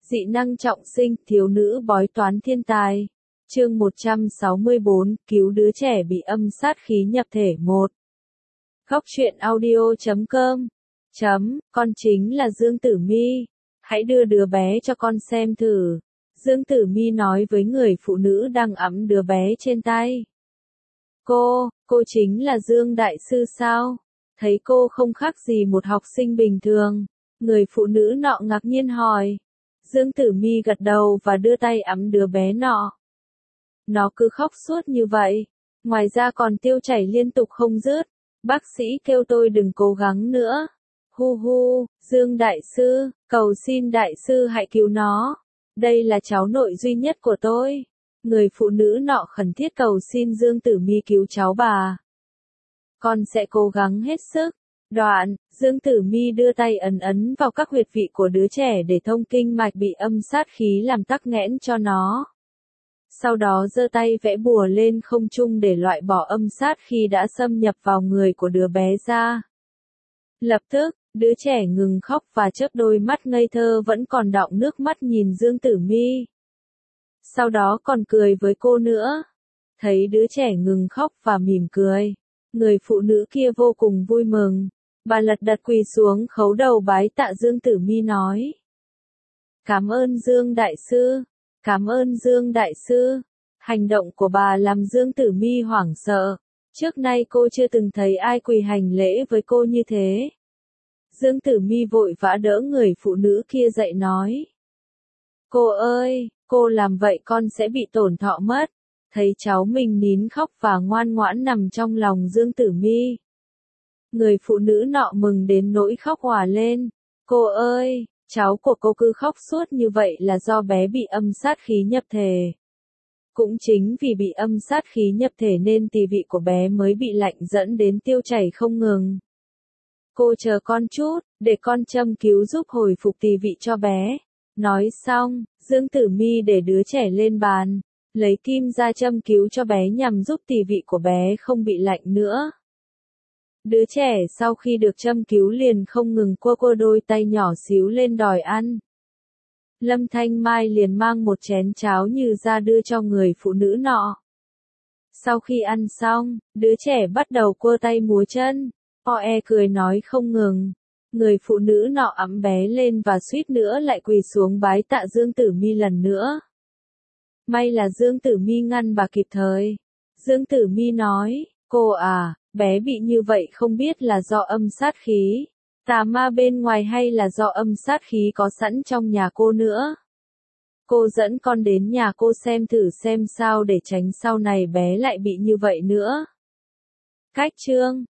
Dị năng trọng sinh, thiếu nữ bói toán thiên tài. Chương 164, cứu đứa trẻ bị âm sát khí nhập thể 1. Góc truyện audio.com. Con chính là Dương Tử Mi. Hãy đưa đứa bé cho con xem thử. Dương Tử Mi nói với người phụ nữ đang ẵm đứa bé trên tay. Cô chính là Dương Đại Sư sao? Thấy cô không khác gì một học sinh bình thường. Người phụ nữ nọ ngạc nhiên hỏi. Dương Tử Mi gật đầu và đưa tay ẵm đứa bé nọ. Nó cứ khóc suốt như vậy. Ngoài ra còn tiêu chảy liên tục không dứt. Bác sĩ kêu tôi đừng cố gắng nữa. Hu, Dương Đại Sư, cầu xin Đại Sư hãy cứu nó. Đây là cháu nội duy nhất của tôi. Người phụ nữ nọ khẩn thiết cầu xin Dương Tử Mi cứu cháu bà. Con sẽ cố gắng hết sức. Đoạn, Dương Tử Mi đưa tay ấn vào các huyệt vị của đứa trẻ để thông kinh mạch bị âm sát khí làm tắc nghẽn cho nó. Sau đó giơ tay vẽ bùa lên không trung để loại bỏ âm sát khí đã xâm nhập vào người của đứa bé ra. Lập tức, đứa trẻ ngừng khóc và chớp đôi mắt ngây thơ vẫn còn đọng nước mắt nhìn Dương Tử Mi. Sau đó còn cười với cô nữa. Thấy đứa trẻ ngừng khóc và mỉm cười, người phụ nữ kia vô cùng vui mừng. Bà lật đật quỳ xuống khấu đầu bái tạ Dương Tử Mi nói. Cảm ơn Dương Đại Sư. Cảm ơn Dương Đại Sư. Hành động của bà làm Dương Tử Mi hoảng sợ. Trước nay cô chưa từng thấy ai quỳ hành lễ với cô như thế. Dương Tử Mi vội vã đỡ người phụ nữ kia dậy nói. Cô ơi, cô làm vậy con sẽ bị tổn thọ mất. Thấy cháu mình nín khóc và ngoan ngoãn nằm trong lòng Dương Tử Mi. Người phụ nữ nọ mừng đến nỗi khóc òa lên. Cô ơi, cháu của cô cứ khóc suốt như vậy là do bé bị âm sát khí nhập thể. Cũng chính vì bị âm sát khí nhập thể nên tỳ vị của bé mới bị lạnh dẫn đến tiêu chảy không ngừng. Cô chờ con chút, để con châm cứu giúp hồi phục tỳ vị cho bé. Nói xong, Dương Tử Mi để đứa trẻ lên bàn, lấy kim ra châm cứu cho bé nhằm giúp tỳ vị của bé không bị lạnh nữa. Đứa trẻ sau khi được châm cứu liền không ngừng quơ đôi tay nhỏ xíu lên đòi ăn. Lâm Thanh Mai liền mang một chén cháo như ra đưa cho người phụ nữ nọ. Sau khi ăn xong, đứa trẻ bắt đầu quơ tay múa chân, cười nói không ngừng. Người phụ nữ nọ ẵm bé lên và suýt nữa lại quỳ xuống bái tạ Dương Tử Mi lần nữa. May là Dương Tử Mi ngăn bà kịp thời. Dương Tử Mi nói, cô à, bé bị như vậy không biết là do âm sát khí, tà ma bên ngoài hay là do âm sát khí có sẵn trong nhà cô nữa. Cô dẫn con đến nhà cô xem thử xem sao để tránh sau này bé lại bị như vậy nữa. Cách chương